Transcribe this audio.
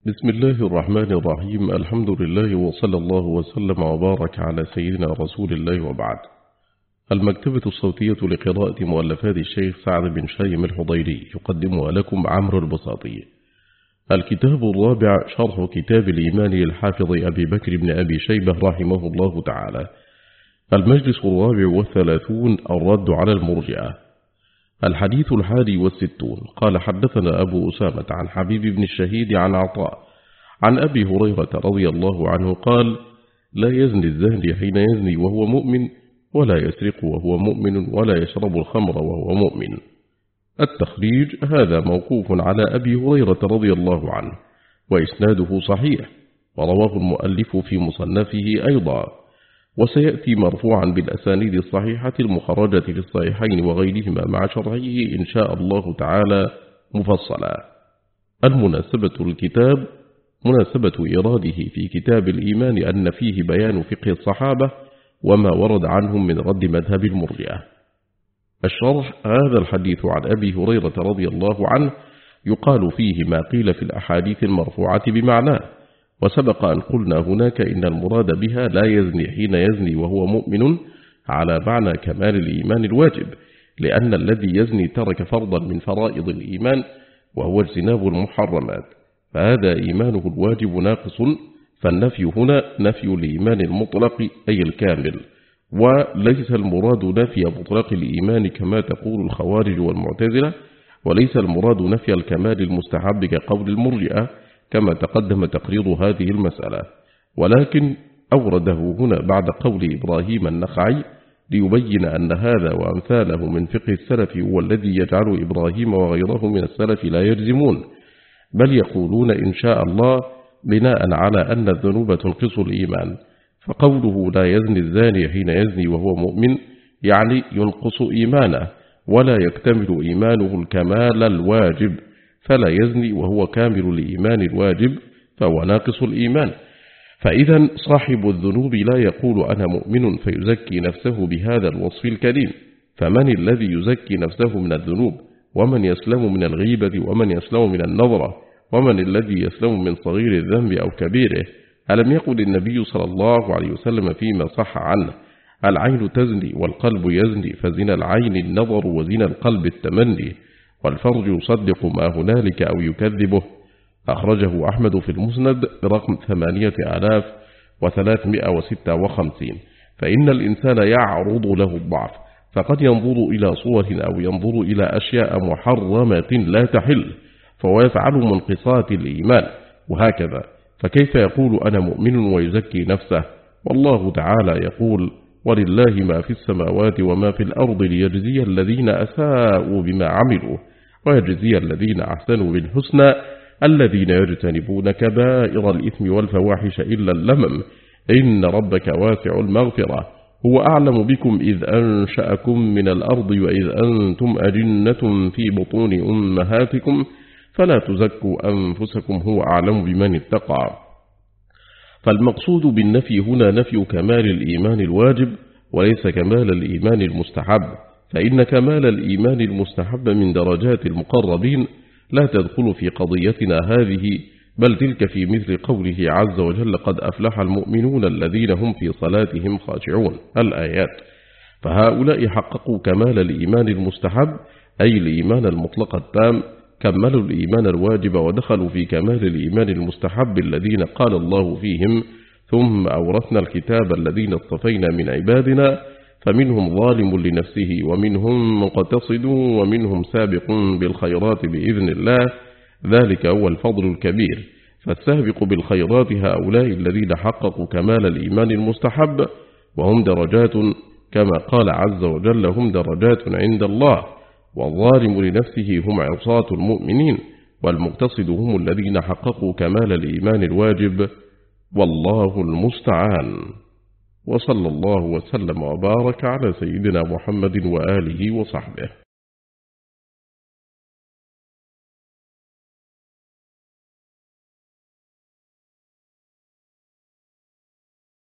بسم الله الرحمن الرحيم. الحمد لله وصلى الله وسلم وبارك على سيدنا رسول الله وبعد. المكتبة الصوتية لقراءة مؤلفات الشيخ سعد بن شايم الحضيري يقدمها لكم عمرو البساطي. الكتاب الرابع شرح كتاب الإيمان للحافظ أبي بكر بن أبي شيبة رحمه الله تعالى. المجلس الرابع والثلاثون الرد على المرجئة. الحديث 61. قال حدثنا أبو أسامة عن حبيب بن الشهيد عن عطاء عن أبي هريرة رضي الله عنه قال: لا يزني الزاني حين يزني وهو مؤمن، ولا يسرق وهو مؤمن، ولا يشرب الخمر وهو مؤمن. التخريج: هذا موقوف على أبي هريرة رضي الله عنه، وإسناده صحيح، ورواه المؤلف في مصنفه أيضا، وسيأتي مرفوعا بالأسانيد الصحيحة المخرجة في الصحيحين وغيرهما مع شرحه إن شاء الله تعالى مفصلا. المناسبة الكتاب: مناسبة إراده في كتاب الإيمان أن فيه بيان فقه الصحابة وما ورد عنهم من رد مذهب المرجئة. الشرح: هذا الحديث عن أبي هريرة رضي الله عنه يقال فيه ما قيل في الأحاديث المرفوعة بمعناه، وسبق أن قلنا هناك إن المراد بها لا يزني حين يزني وهو مؤمن على معنى كمال الإيمان الواجب، لأن الذي يزني ترك فرضا من فرائض الإيمان وهو اجتناب المحرمات، فهذا إيمانه الواجب ناقص، فالنفي هنا نفي الإيمان المطلق أي الكامل، وليس المراد نفي مطلق الإيمان كما تقول الخوارج والمعتزلة، وليس المراد نفي الكمال المستحب كقول المرجئة كما تقدم تقرير هذه المسألة، ولكن أورده هنا بعد قول إبراهيم النخعي ليبين أن هذا وأمثاله من فقه السلف هو الذي يجعل إبراهيم وغيره من السلف لا يجزمون، بل يقولون إن شاء الله بناء على أن الذنوب تنقص الإيمان، فقوله لا يزني الزاني حين يزني وهو مؤمن يعني ينقص إيمانه ولا يكتمل إيمانه الكمال الواجب، فلا يزني وهو كامل الإيمان الواجب فهو ناقص الإيمان. فإذا صاحب الذنوب لا يقول أنا مؤمن فيزكي نفسه بهذا الوصف الكريم، فمن الذي يزكي نفسه من الذنوب؟ ومن يسلم من الغيبة؟ ومن يسلم من النظرة؟ ومن الذي يسلم من صغير الذنب أو كبيره؟ ألم يقل النبي صلى الله عليه وسلم فيما صح عنه: العين تزني والقلب يزني، فزنا العين النظر وزنا القلب التمني، والفرج يصدق ما هنالك أو يكذبه. أخرجه أحمد في المسند برقم 8356. فإن الإنسان يعرض له الضعف، فقد ينظر إلى صور أو ينظر إلى أشياء محرمة لا تحل، فهو يفعل منقصات الإيمان، وهكذا. فكيف يقول أنا مؤمن ويزكي نفسه؟ والله تعالى يقول: ولله ما في السماوات وما في الأرض ليجزي الذين أساءوا بما عملوا ويجزي الذين أحسنوا بالحسنى الذين يجتنبون كبائر الإثم والفواحش إلا اللمم إن ربك واسع المغفرة هو أعلم بكم إذ أنشأكم من الأرض وإذ أنتم أجنة في بطون أمهاتكم فلا تزكوا أنفسكم هو أعلم بمن اتقى. فالمقصود بالنفي هنا نفي كمال الإيمان الواجب وليس كمال الإيمان المستحب، فإن كمال الإيمان المستحب من درجات المقربين لا تدخل في قضيتنا هذه، بل تلك في مثل قوله عز وجل: قد أفلح المؤمنون الذين هم في صلاتهم خاشعون، الآيات. فهؤلاء حققوا كمال الإيمان المستحب أي الإيمان المطلق التام، كملوا الإيمان الواجب ودخلوا في كمال الإيمان المستحب الذين قال الله فيهم: ثم أورثنا الكتاب الذين اصطفينا من عبادنا فمنهم ظالم لنفسه ومنهم مقتصد ومنهم سابق بالخيرات بإذن الله ذلك هو الفضل الكبير. فالسابق بالخيرات هؤلاء الذين حققوا كمال الإيمان المستحب، وهم درجات كما قال عز وجل: هم درجات عند الله. والظالم لنفسه هم عصاة المؤمنين، والمقتصد هم الذين حققوا كمال الإيمان الواجب، والله المستعان. وصلى الله وسلم وبارك على سيدنا محمد وآله وصحبه.